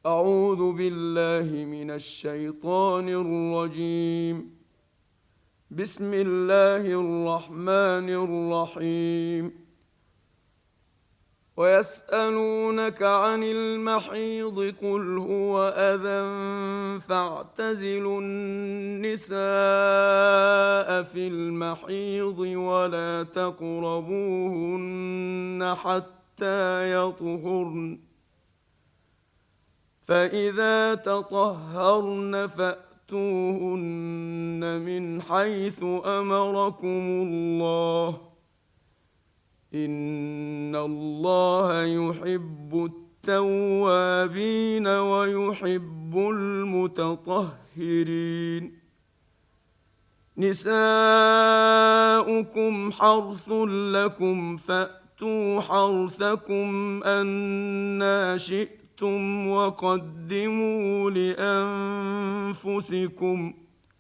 أعوذ بالله من الشيطان الرجيم. بسم الله الرحمن الرحيم. ويسألونك عن المحيض قل هو أذى فاعتزلوا النساء في المحيض ولا تقربوهن حتى يطهرن، فإذا تطهرن فأتوهن من حيث أمركم الله، إن الله يحب التوابين ويحب المتطهرين. نساؤكم حرث لكم فأتوا حرثكم أنى شئتم وقدموا لأنفسكم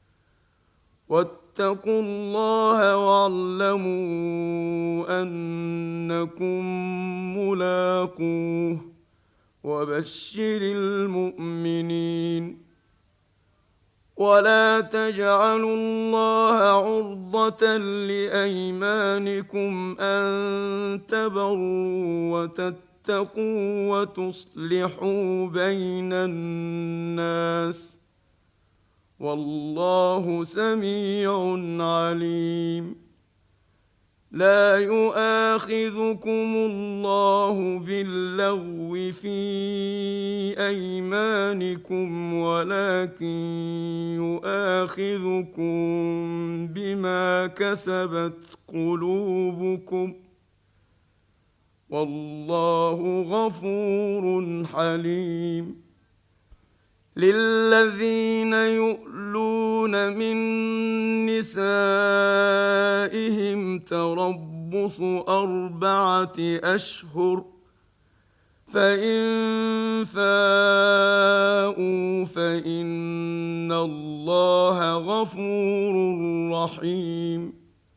واتقوا الله واعلموا أنكم ملاقوه وبشر المؤمنين. ولا تجعلوا الله عرضة لأيمانكم أن تبروا وتتقوا وتصلحوا بين الناس، والله سميع عليم. لا يؤاخذكم الله باللغو في أيمانكم ولكن يؤاخذكم بما كسبت قلوبكم، والله غفور حليم. للذين يؤلون من نسائهم تربص 4 أشهر، فإن فاءوا فإن الله غفور رحيم.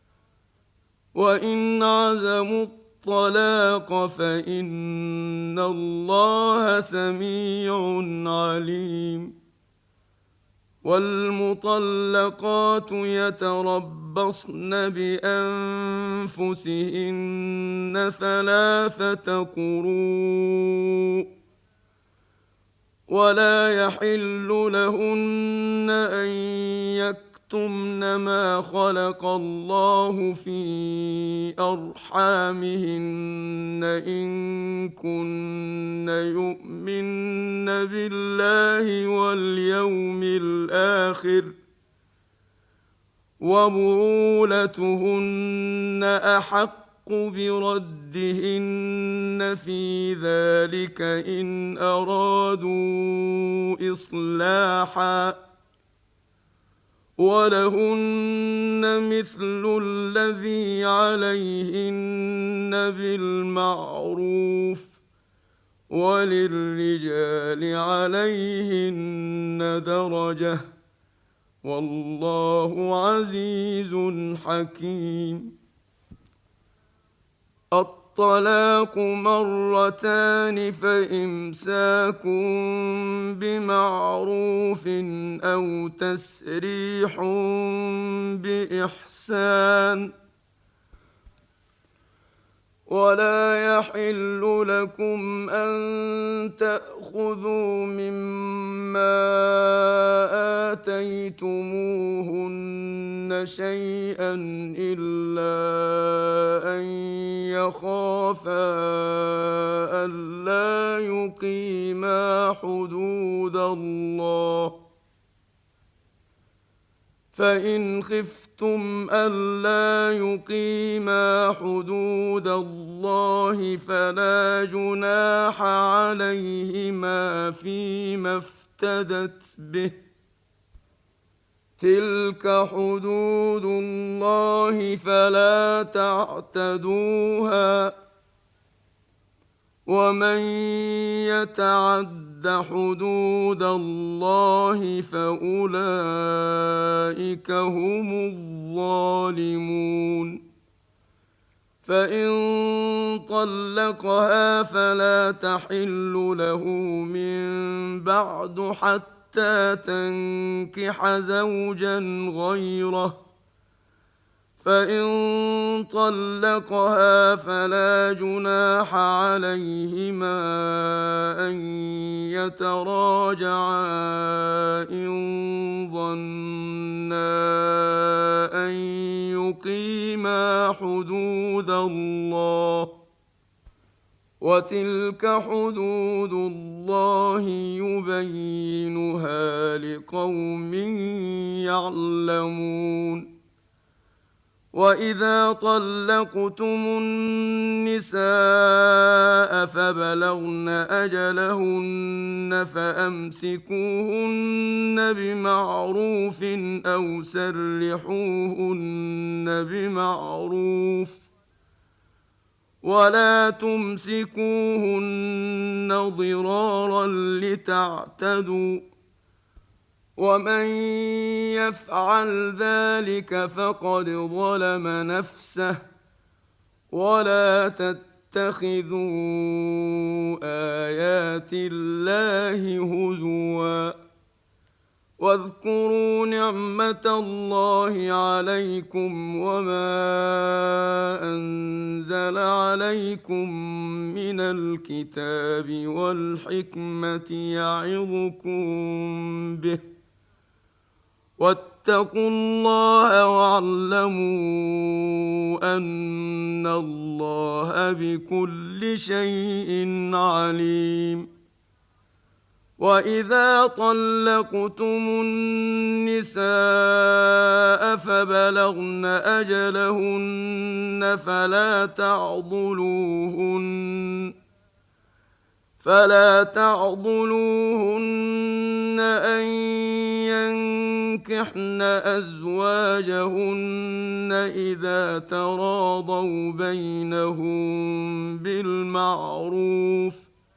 وإن عزموا الطلاق فإن الله سميع عليم. والمطلقات يتربصن بأنفسهن 3 قروء، ولا يحل لهن أن يكتمن ما خلق الله في أرحامهن إن كن يؤمن بالله واليوم الآخر، وبعولتهن أحق بردهن في ذلك إن أرادوا إصلاحا، ولهن مثل الذي عليهن بالمعروف، وللرجال عليهن درجة، والله عزيز حكيم. الطلاق 2 فإمساك بمعروف أو تسريح بإحسان. ولا يحل لكم أن تأخذوا مما آتيتموهن شيئا إلا أن يخافا ألا يقيما حدود الله، فإن خفتم ألا يقيما حدود الله فلا جناح عليهما فيما افتدت به، تلك حدود الله فلا تعتدوها، ومن يتعد حدود الله فأولئك هم الظالمون. فإن طلقها فلا تحل له من بعد حتى تنكح زوجا غيره، فإن طلقها فلا جناح عليهما أن يتراجعا إن ظنا أن يقيما حدود الله، وتلك حدود الله يبينها لقوم يعلمون. وإذا طلقتم النساء فبلغن أجلهن فأمسكوهن بمعروف أو سرحوهن بمعروف، ولا تمسكوهن ضرارا لتعتدوا، ومن يفعل ذلك فقد ظلم نفسه. ولا تتخذوا آيات الله هزوا، واذكروا نعمة الله عليكم وما أنزل عليكم من الكتاب والحكمة يعظكم به، واتقوا الله واعلموا أن الله بكل شيء عليم. وإذا طلقتم النساء فبلغن أجلهن فلا تعضلوهن أن ينكحن أزواجهن إذا تراضوا بينهم بالمعروف،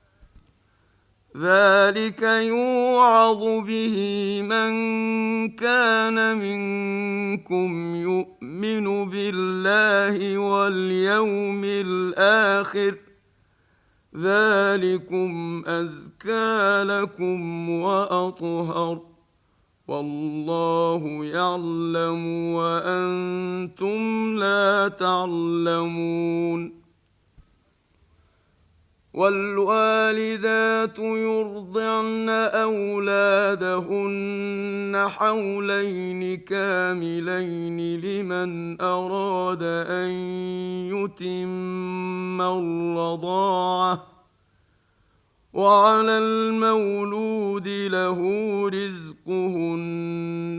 ذلك يوعظ به من كان منكم يؤمن بالله واليوم الآخر، ذلكم أزكى لكم وأطهر، والله يعلم وأنتم لا تعلمون. والوالدات يرضعن أولادهن حولين كاملين لمن أراد أن يتم الرضاعة، وعلى المولود له رزقهن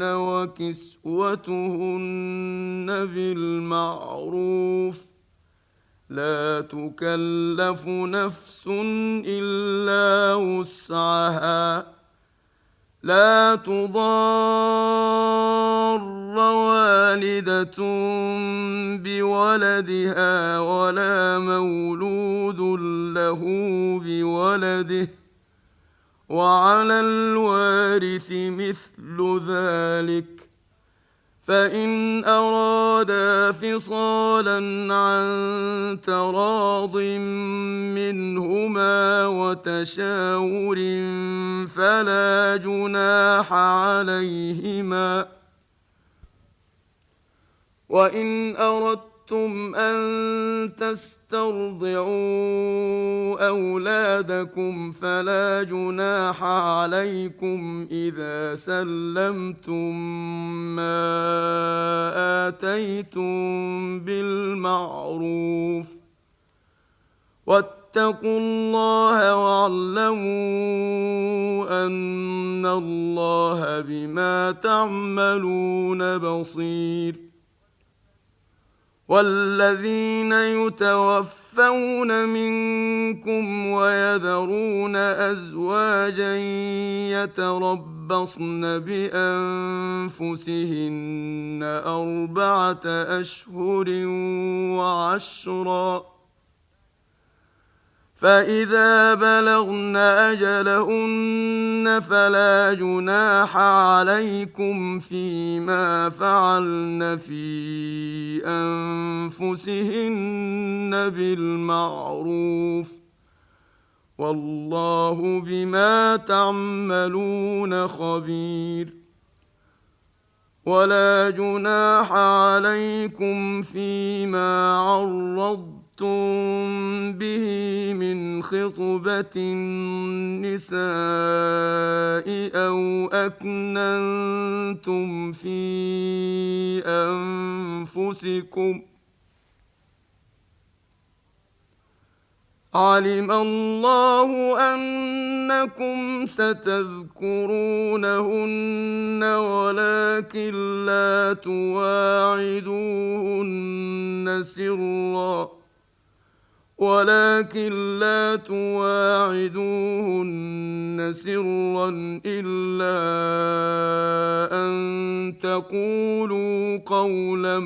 وكسوتهن بالمعروف، لا تكلف نفس إلا وسعها، لا تضار والدة بولدها ولا مولود له بولده، وعلى الوارث مثل ذلك، فإن أرادا فصالا عن تراض منهما وتشاور فلا جناح عليهما. وإن أردتم أن تسترضعوا أولادكم فلا جناح عليكم إذا سلمتم ما آتيتم بالمعروف، واتقوا الله واعلموا أن الله بما تعملون بصير. والذين يتوفون منكم ويذرون أزواجا يتربصن بأنفسهن 4 أشهر وعشرا، فإذا بلغن أجلهن فلا جناح عليكم فيما فعلن في أنفسهن بالمعروف والله بما تعملون خبير ولا جناح عليكم فيما عرضتم به من خطبة النساء أو أكننتم في أنفسكم علم الله أنكم ستذكرونهن ولكن لا تواعدوهن سرا إلا أن تقولوا قولا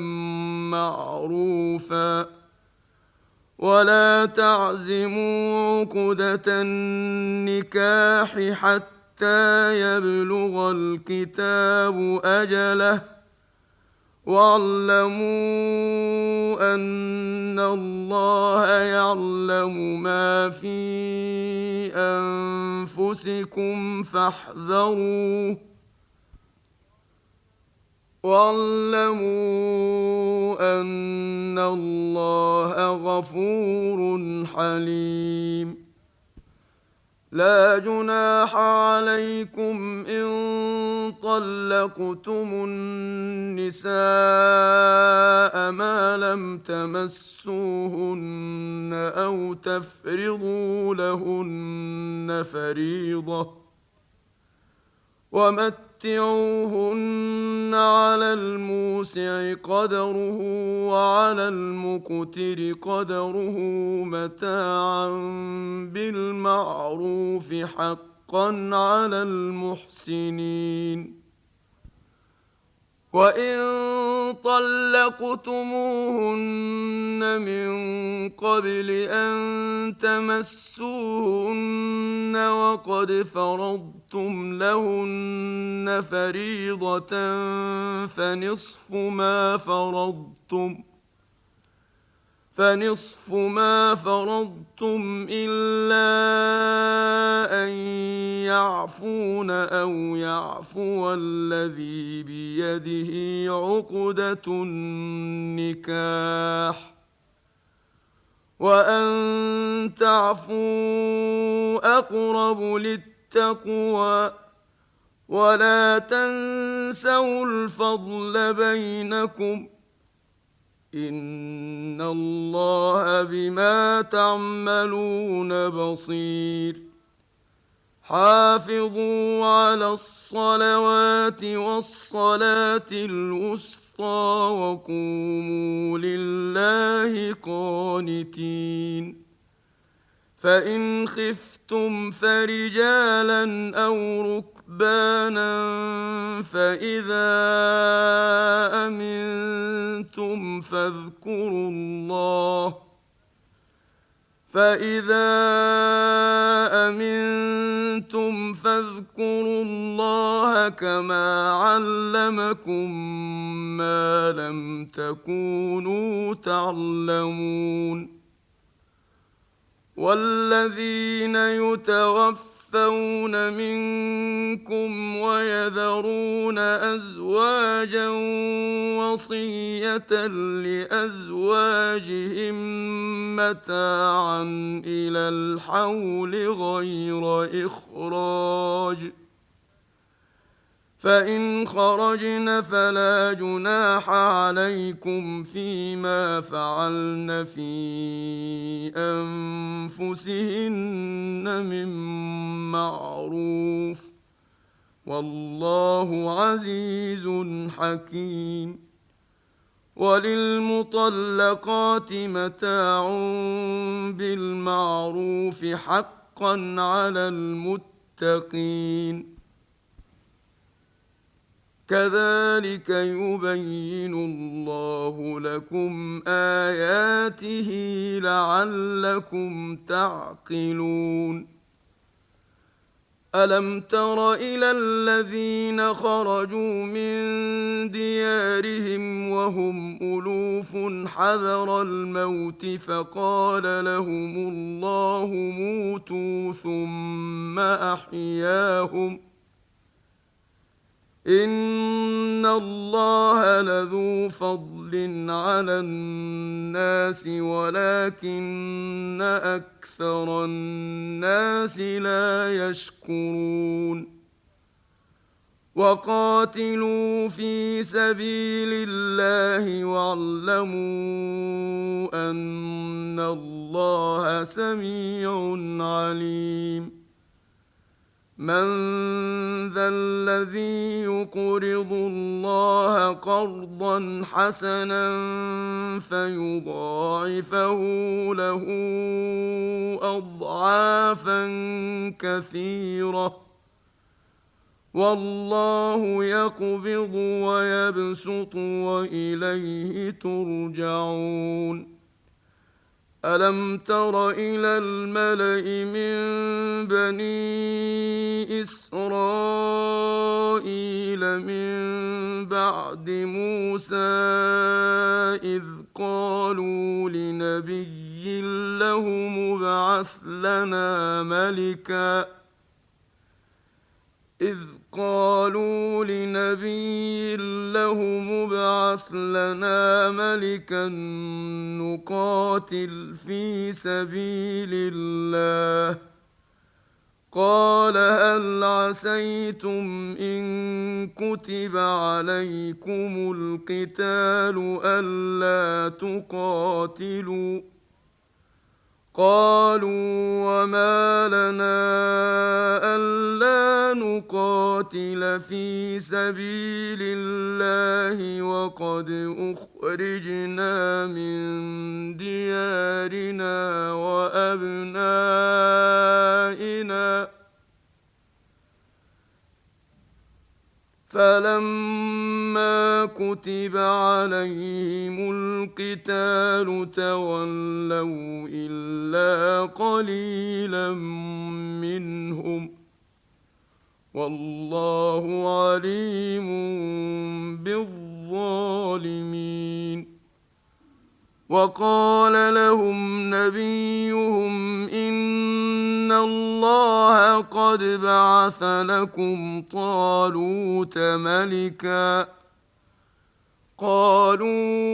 معروفا ولا تعزموا عقدة النكاح حتى يبلغ الكتاب أجله واعلموا أن الله يعلم ما في أنفسكم فاحذروه واعلموا أن الله غفور حليم لا جناح عليكم إن طلقتم النساء ما لم تمسوهن أو تفرضوا لهن فريضة ومتعوهن على الموسع قدره وعلى المقتر قدره متاعا بالمعروف حقا على المحسنين وإن طلقتموهن من قبل أن تمسوهن وقد فرضتم لهن فريضة فنصف ما فرضتم إلا أن يعفون أو يعفو الذي بيده عقدة النكاح وأن تعفوا أقرب للتقوى ولا تنسوا الفضل بينكم إن الله بما تعملون بصير حافظوا على الصلوات والصلاة الوسطى وقوموا لله قانتين فإن خفتم فرجالا أو ركبانا فإذا أمنتم فاذكروا الله كما علمكم ما لم تكونوا تعلمون والذين يتوفون منكم ويذرون أزواجا وصية لأزواجهم متاعا إلى الحول غير إخراج فإن خرجن فلا جناح عليكم فيما فعلن في أنفسهن من معروف والله عزيز حكيم وللمطلقات متاع بالمعروف حقا على المتقين كذلك يبين الله لكم آياته لعلكم تعقلون. ألم تر إلى الذين خرجوا من ديارهم وهم ألوف حذر الموت فقال لهم الله موتوا ثم أحياهم إن الله لذو فضل على الناس ولكن أكثر الناس لا يشكرون. وقاتلوا في سبيل الله واعلموا أن الله سميع عليم. من ذا الذي يقرض الله قرضا حسنا فيضاعفه له أضعافا كثيرة والله يقبض ويبسط وإليه ترجعون. ألم تر إلى الملأ من بني إسرائيل من بعد موسى إذ قالوا لنبي له ابعث لنا ملكا نقاتل في سبيل الله. قال هل عسيتم إن كتب عليكم القتال ألا تقاتلوا؟ قالوا وما لنا ألا نقاتل في سبيل الله وقد أخرجنا من ديارنا وأبنائنا فلما كتب عليهم القتال تولوا إلا قليلا منهم والله عليم بالظالمين. وقال لهم نبيهم إن الله قد بعث لكم طالوت ملكا. قالوا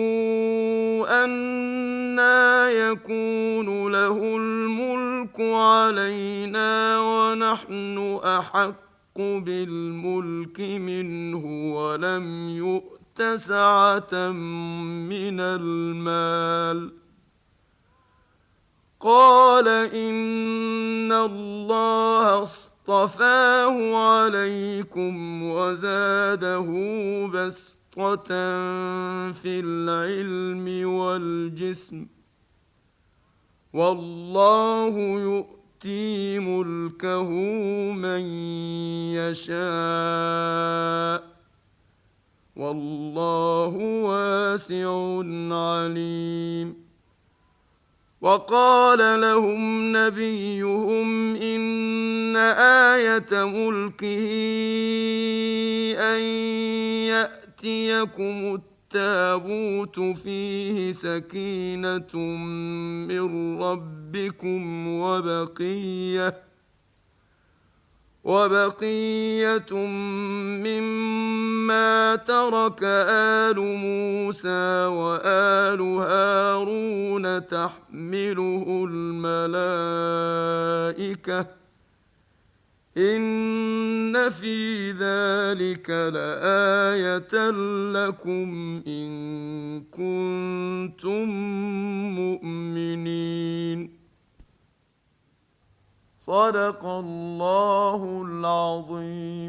أنى يكون له الملك علينا ونحن أحق بالملك منه ولم يؤت سعة من المال. قال إن الله اصطفاه عليكم وزاده بسطة في العلم والجسم والله يؤتي ملكه من يشاء والله واسع عليم. وقال لهم نبيهم إن آية ملكه أن يأتيكم التابوت فيه سكينة من ربكم وبقية مما ترك آل موسى وآل هارون تحمله الملائكة إن في ذلك لآية لكم إن كنتم مؤمنين. صدق الله العظيم.